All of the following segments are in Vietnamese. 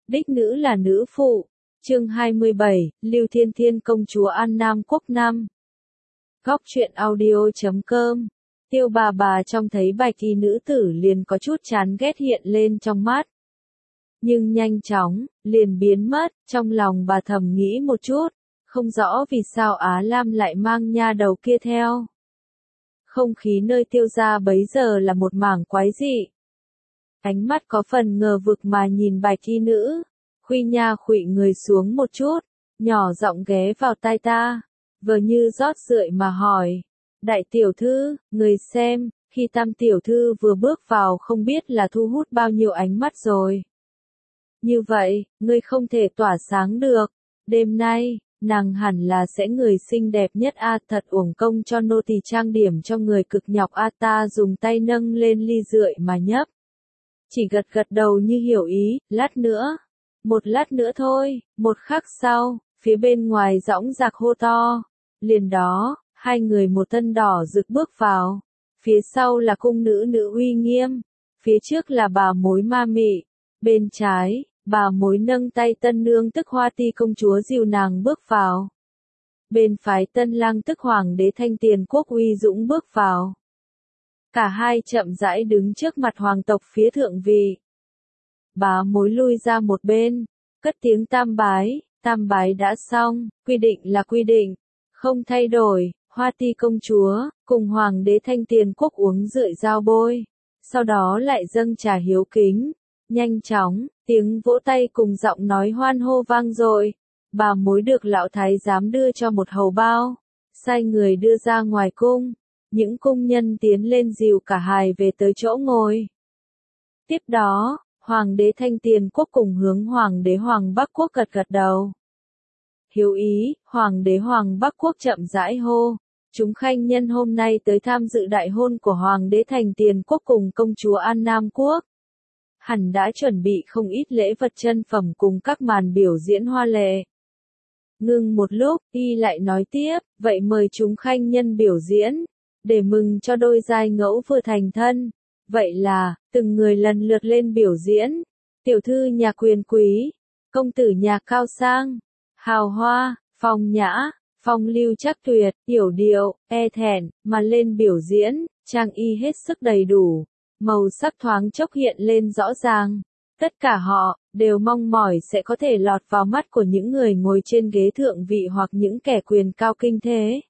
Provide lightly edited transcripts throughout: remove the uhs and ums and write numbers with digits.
Đích nữ là nữ phụ. Chương 27, Lưu Thiên Thiên công chúa An Nam Quốc Nam. Góc truyện audio.com. Tiêu bà trông thấy bạch y nữ tử liền có chút chán ghét hiện lên trong mắt. Nhưng nhanh chóng, liền biến mất, trong lòng bà thầm nghĩ một chút, không rõ vì sao Á Lam lại mang nha đầu kia theo. Không khí nơi tiêu gia bấy giờ là một mảng quái dị. Ánh mắt có phần ngờ vực mà nhìn bạch y nữ, Khuy Nha khuỵu người xuống một chút, nhỏ giọng ghé vào tai ta, vờ như rót rượi mà hỏi. Đại tiểu thư, người xem, khi Tam tiểu thư vừa bước vào không biết là thu hút bao nhiêu ánh mắt rồi. Như vậy, ngươi không thể tỏa sáng được. Đêm nay, nàng hẳn là sẽ người xinh đẹp nhất a, thật uổng công cho nô tỳ trang điểm cho người cực nhọc a. Ta dùng tay nâng lên ly rượu mà nhấp. Chỉ gật gật đầu như hiểu ý, lát nữa. Một lát nữa thôi, một khắc sau, phía bên ngoài dõng dạc hô to. Liền đó, hai người một thân đỏ rực bước vào. Phía sau là cung nữ nữ uy nghiêm. Phía trước là bà mối ma mị. Bên trái, bà mối nâng tay tân nương tức Hoa Ti công chúa dìu nàng bước vào. Bên phái tân lang tức Hoàng đế Thanh Tiền Quốc uy dũng bước vào. Cả hai chậm rãi đứng trước mặt hoàng tộc phía thượng vị. Bà mối lui ra một bên, cất tiếng tam bái đã xong, quy định là quy định, không thay đổi. Hoa Ti công chúa, cùng Hoàng đế Thanh Tiền Quốc uống rượu giao bôi, sau đó lại dâng trà hiếu kính. Nhanh chóng, tiếng vỗ tay cùng giọng nói hoan hô vang dội. Bà mối được lão thái giám đưa cho một hầu bao, sai người đưa ra ngoài cung. Những cung nhân tiến lên dìu cả hai về tới chỗ ngồi. Tiếp đó, Hoàng đế Thanh Tiền Quốc cùng hướng Hoàng đế Hoàng Bắc Quốc gật gật đầu. Hiếu ý, Hoàng đế Hoàng Bắc Quốc chậm rãi hô. Chúng khanh nhân hôm nay tới tham dự đại hôn của Hoàng đế Thanh Tiền Quốc cùng công chúa An Nam Quốc. Hẳn đã chuẩn bị không ít lễ vật chân phẩm cùng các màn biểu diễn hoa lệ. Ngưng một lúc, y lại nói tiếp, vậy mời chúng khanh nhân biểu diễn, để mừng cho đôi giai ngẫu vừa thành thân. Vậy là, từng người lần lượt lên biểu diễn. Tiểu thư nhà quyền quý, công tử nhà cao sang, hào hoa, phong nhã, phong lưu chắc tuyệt, yểu điệu, e thẹn, mà lên biểu diễn, trang y hết sức đầy đủ. Màu sắc thoáng chốc hiện lên rõ ràng. Tất cả họ, đều mong mỏi sẽ có thể lọt vào mắt của những người ngồi trên ghế thượng vị hoặc những kẻ quyền cao kinh thế.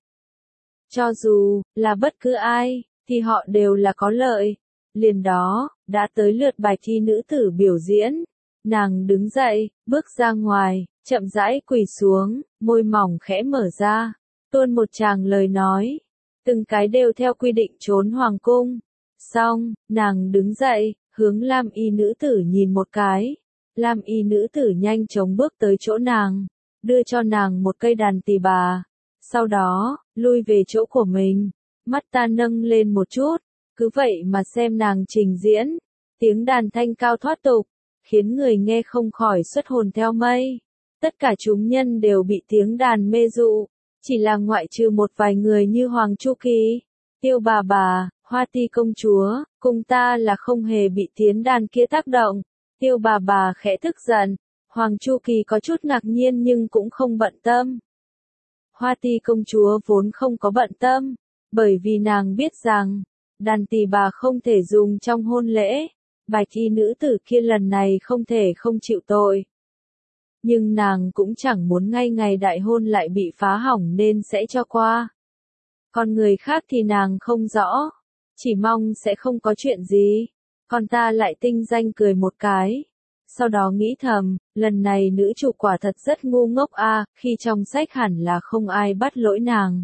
Cho dù, là bất cứ ai, thì họ đều là có lợi. Liền đó, đã tới lượt bạch y nữ tử biểu diễn. Nàng đứng dậy, bước ra ngoài, chậm rãi quỳ xuống, môi mỏng khẽ mở ra, tuôn một tràng lời nói. Từng cái đều theo quy định trốn hoàng cung. Xong, nàng đứng dậy, hướng lam y nữ tử nhìn một cái. Lam y nữ tử nhanh chóng bước tới chỗ nàng, đưa cho nàng một cây đàn tỳ bà. Sau đó, lui về chỗ của mình. Mắt ta nâng lên một chút, cứ vậy mà xem nàng trình diễn. Tiếng đàn thanh cao thoát tục, khiến người nghe không khỏi xuất hồn theo mây. Tất cả chúng nhân đều bị tiếng đàn mê dụ, chỉ là ngoại trừ một vài người như Hoàng Chu Kỳ, Tiêu bà, Hoa Ti công chúa, cùng ta là không hề bị tiếng đàn kia tác động. Tiêu bà khẽ tức giận, Hoàng Chu Kỳ có chút ngạc nhiên nhưng cũng không bận tâm. Hoa Ti công chúa vốn không có bận tâm, bởi vì nàng biết rằng, đàn tỳ bà không thể dùng trong hôn lễ. Bạch y nữ tử kia lần này không thể không chịu tội. Nhưng nàng cũng chẳng muốn ngay ngày đại hôn lại bị phá hỏng nên sẽ cho qua. Còn người khác thì nàng không rõ, chỉ mong sẽ không có chuyện gì. Còn ta lại tinh danh cười một cái. Sau đó nghĩ thầm, lần này nữ chủ quả thật rất ngu ngốc a, khi trong sách hẳn là không ai bắt lỗi nàng.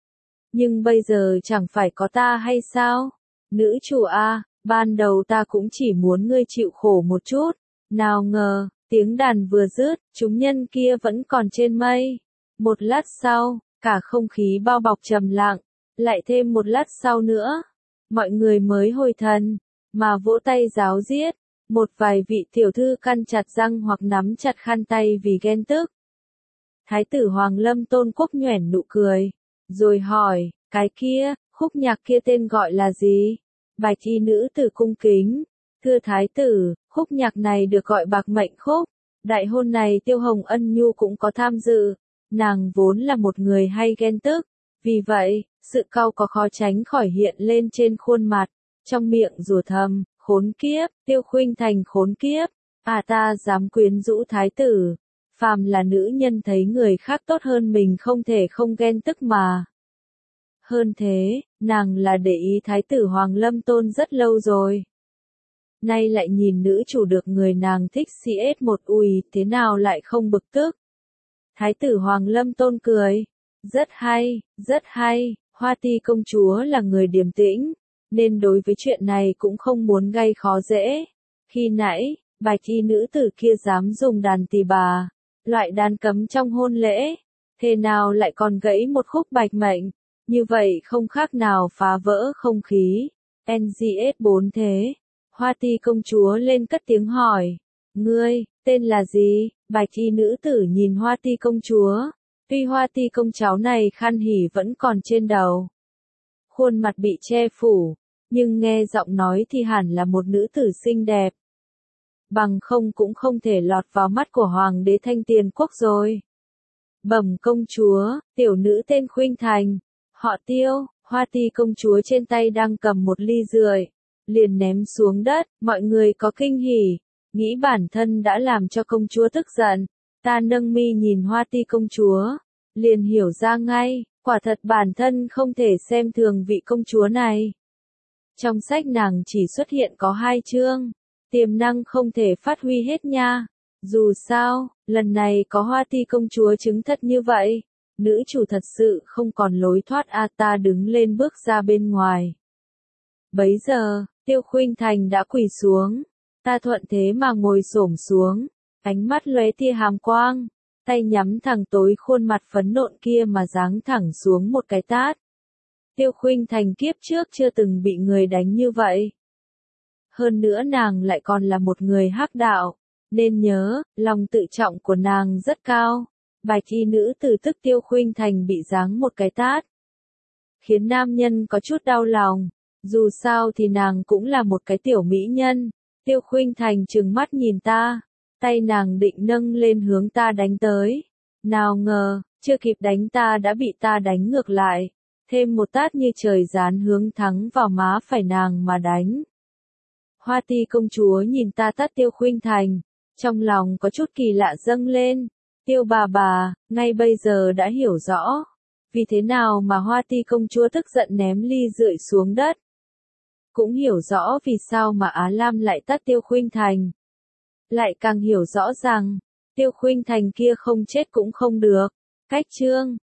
Nhưng bây giờ chẳng phải có ta hay sao? Nữ chủ a, ban đầu ta cũng chỉ muốn ngươi chịu khổ một chút. Nào ngờ, tiếng đàn vừa dứt, chúng nhân kia vẫn còn trên mây. Một lát sau, cả không khí bao bọc trầm lặng. Lại thêm một lát sau nữa, mọi người mới hồi thần, mà vỗ tay ráo riết. Một vài vị tiểu thư căn chặt răng hoặc nắm chặt khăn tay vì ghen tức. Thái tử Hoàng Lâm Tôn Quốc nhoẻn nụ cười, rồi hỏi, cái kia, khúc nhạc kia tên gọi là gì? Bạch y nữ tử cung kính, thưa thái tử, khúc nhạc này được gọi Bạc Mệnh Khúc, Đại hôn này Tiêu Hồng Ân Nhu cũng có tham dự, nàng vốn là một người hay ghen tức, vì vậy, sự cau có khó tránh khỏi hiện lên trên khuôn mặt, trong miệng rủa thầm, khốn kiếp, Tiêu Khuynh Thành khốn kiếp, à ta dám quyến rũ thái tử, phàm là nữ nhân thấy người khác tốt hơn mình không thể không ghen tức mà. Hơn thế, nàng là để ý thái tử Hoàng Lâm Tôn rất lâu rồi. Nay lại nhìn nữ chủ được người nàng thích CS1 ùi, thế nào lại không bực tức. Thái tử Hoàng Lâm Tôn cười. Rất hay, Hoa Ti công chúa là người điềm tĩnh, nên đối với chuyện này cũng không muốn gây khó dễ. Khi nãy, bạch y nữ tử kia dám dùng đàn tỳ bà, loại đàn cấm trong hôn lễ, thế nào lại còn gãy một khúc bạch mệnh, như vậy không khác nào phá vỡ không khí. NGS4 thế. Hoa Ti công chúa lên cất tiếng hỏi, ngươi, tên là gì? Bạch y nữ tử nhìn Hoa Ti công chúa, tuy Hoa Ti công cháu này khăn hỉ vẫn còn trên đầu. Khuôn mặt bị che phủ, nhưng nghe giọng nói thì hẳn là một nữ tử xinh đẹp. Bằng không cũng không thể lọt vào mắt của Hoàng đế Thanh Tiền Quốc rồi. Bẩm công chúa, tiểu nữ tên Khuynh Thành, họ Tiêu. Hoa Ti công chúa trên tay đang cầm một ly rượu, liền ném xuống đất, mọi người có kinh hỉ, nghĩ bản thân đã làm cho công chúa tức giận. Ta nâng mi nhìn Hoa Ti công chúa, liền hiểu ra ngay, quả thật bản thân không thể xem thường vị công chúa này. Trong sách nàng chỉ xuất hiện có 2 chương, tiềm năng không thể phát huy hết nha. Dù sao, lần này có Hoa Ti công chúa chứng thật như vậy, nữ chủ thật sự không còn lối thoát a. Ta đứng lên bước ra bên ngoài. Bấy giờ, Tiêu Khuynh Thành đã quỳ xuống, ta thuận thế mà ngồi xổm xuống, ánh mắt lóe tia hàm quang, tay nhắm thẳng tối khuôn mặt phấn nộn kia mà giáng thẳng xuống một cái tát. Tiêu Khuynh Thành kiếp trước chưa từng bị người đánh như vậy. Hơn nữa nàng lại còn là một người hắc đạo, nên nhớ, lòng tự trọng của nàng rất cao. Bạch y nữ tử tức Tiêu Khuynh Thành bị giáng một cái tát, khiến nam nhân có chút đau lòng. Dù sao thì nàng cũng là một cái tiểu mỹ nhân. Tiêu Khuynh Thành trừng mắt nhìn ta, tay nàng định nâng lên hướng ta đánh tới. Nào ngờ, chưa kịp đánh ta đã bị ta đánh ngược lại, thêm một tát như trời giáng hướng thẳng vào má phải nàng mà đánh. Hoa Ti công chúa nhìn ta tát Tiêu Khuynh Thành, trong lòng có chút kỳ lạ dâng lên. Tiêu bà, ngay bây giờ đã hiểu rõ, vì thế nào mà Hoa Ti công chúa tức giận ném ly rượu xuống đất. Cũng hiểu rõ vì sao mà Á Lam lại tát Tiêu Khuynh Thành. Lại càng hiểu rõ rằng, Tiêu Khuynh Thành kia không chết cũng không được. Cách chương